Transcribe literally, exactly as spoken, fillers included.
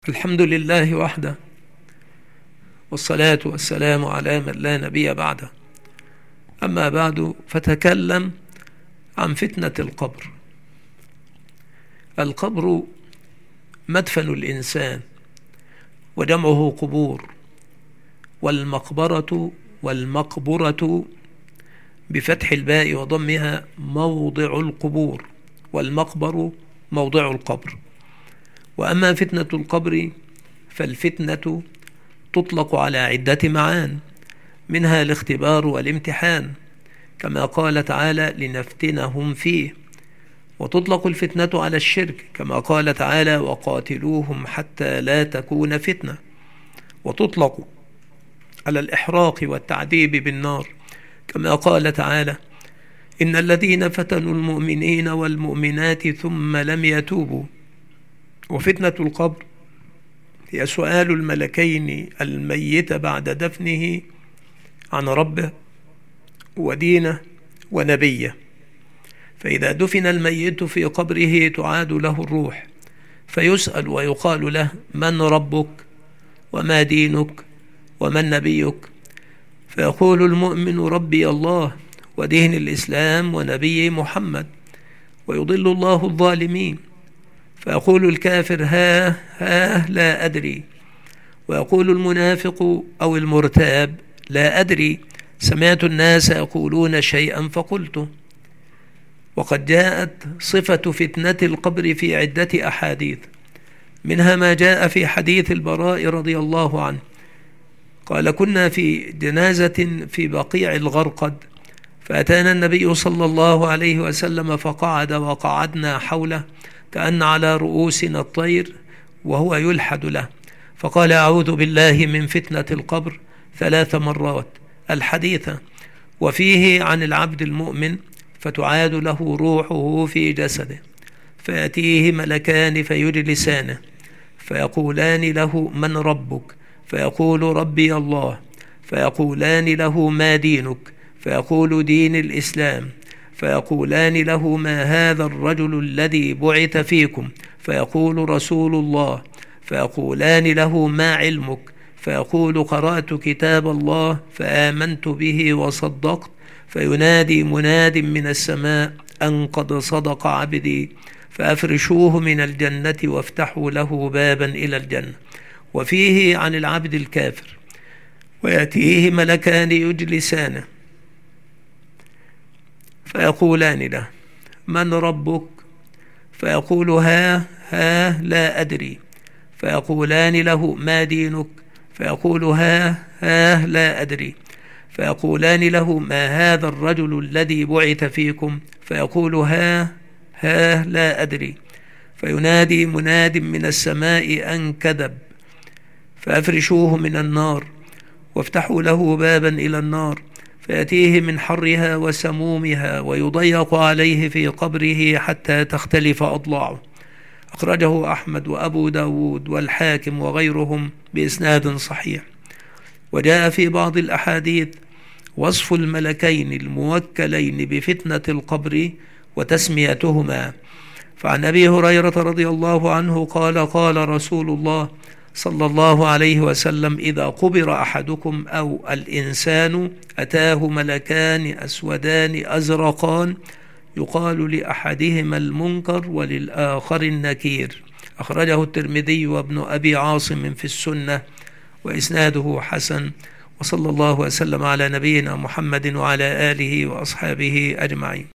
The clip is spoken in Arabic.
الحمد لله وحده، والصلاة والسلام على من لا نبي بعده. أما بعد، فتكلم عن فتنة القبر. القبر مدفن الإنسان وجمعه قبور، والمقبرة والمقبرة بفتح الباء وضمها موضع القبور، والمقبر موضع القبر. وأما فتنة القبر فالفتنة تطلق على عدة معان، منها الاختبار والامتحان كما قال تعالى لنفتنهم فيه، وتطلق الفتنة على الشرك كما قال تعالى وقاتلوهم حتى لا تكون فتنة، وتطلق على الإحراق والتعذيب بالنار كما قال تعالى إن الذين فتنوا المؤمنين والمؤمنات ثم لم يتوبوا. وفتنة القبر هي سؤال الملكين الميت بعد دفنه عن ربه ودينه ونبيه. فإذا دفن الميت في قبره تعاد له الروح، فيسأل ويقال له من ربك وما دينك ومن نبيك، فيقول المؤمن ربي الله ودين الإسلام ونبي محمد، ويضل الله الظالمين. فيقول الكافر ها ها لا أدري، ويقول المنافق أو المرتاب لا أدري، سمعت الناس يقولون شيئا فقلته. وقد جاءت صفة فتنة القبر في عدة أحاديث، منها ما جاء في حديث البراء رضي الله عنه قال كنا في جنازة في بقيع الغرقد، فأتانا النبي صلى الله عليه وسلم فقعد وقعدنا حوله كأن على رؤوسنا الطير وهو يلحد له، فقال أعوذ بالله من فتنة القبر ثلاث مرات الحديثة. وفيه عن العبد المؤمن فتعاد له روحه في جسده، فيأتيه ملكان فيجلسانه فيقولان له من ربك، فيقول ربي الله، فيقولان له ما دينك، فيقول دين الإسلام، فيقولان له ما هذا الرجل الذي بعث فيكم، فيقول رسول الله، فيقولان له ما علمك، فيقول قرأت كتاب الله فآمنت به وصدقت، فينادي مناد من السماء أن قد صدق عبدي، فأفرشوه من الجنة وافتحوا له بابا إلى الجنة. وفيه عن العبد الكافر ويأتيه ملكان يجلسانه فيقولان له من ربك، فيقول ها ها لا أدري، فيقولان له ما دينك، فيقول ها ها لا أدري، فيقولان له ما هذا الرجل الذي بعث فيكم، فيقول ها ها لا أدري، فينادي مناد من السماء أن كذب، فأفرشوه من النار وافتحوا له بابا إلى النار، فيأتيه من حرها وسمومها ويضيق عليه في قبره حتى تختلف أضلاعه. أخرجه أحمد وأبو داود والحاكم وغيرهم بإسناد صحيح. وجاء في بعض الأحاديث وصف الملكين الموكلين بفتنة القبر وتسميتهما. فعن أبي هريرة رضي الله عنه قال قال رسول الله صلى الله عليه وسلم إذا قبر أحدكم أو الإنسان أتاه ملكان أسودان أزرقان يقال لأحدهما المنكر وللآخر النكير. أخرجه الترمذي وابن أبي عاصم في السنة وإسناده حسن. وصلى الله وسلم على نبينا محمد وعلى آله وأصحابه أجمعين.